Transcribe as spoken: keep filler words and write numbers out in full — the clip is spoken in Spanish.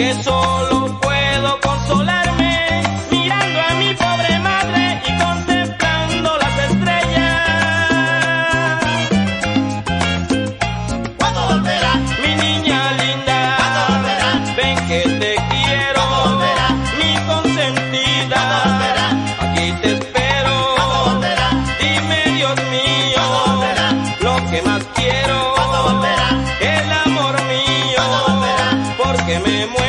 que solo puedo consolarme mirando a mi pobre madre y contemplando las estrellas. ¿Cuándo volverá? Mi niña linda, ¿Cuándo volverá? ven que te quiero, ¿Cuándo volverá? mi consentida, ¿Cuándo volverá? aquí te espero. ¿Cuándo volverá? Dime, Dios mío, ¿Cuándo volverá? lo que más quiero ¿Cuándo volverá? el amor mío, ¿Cuándo volverá? porque me muero.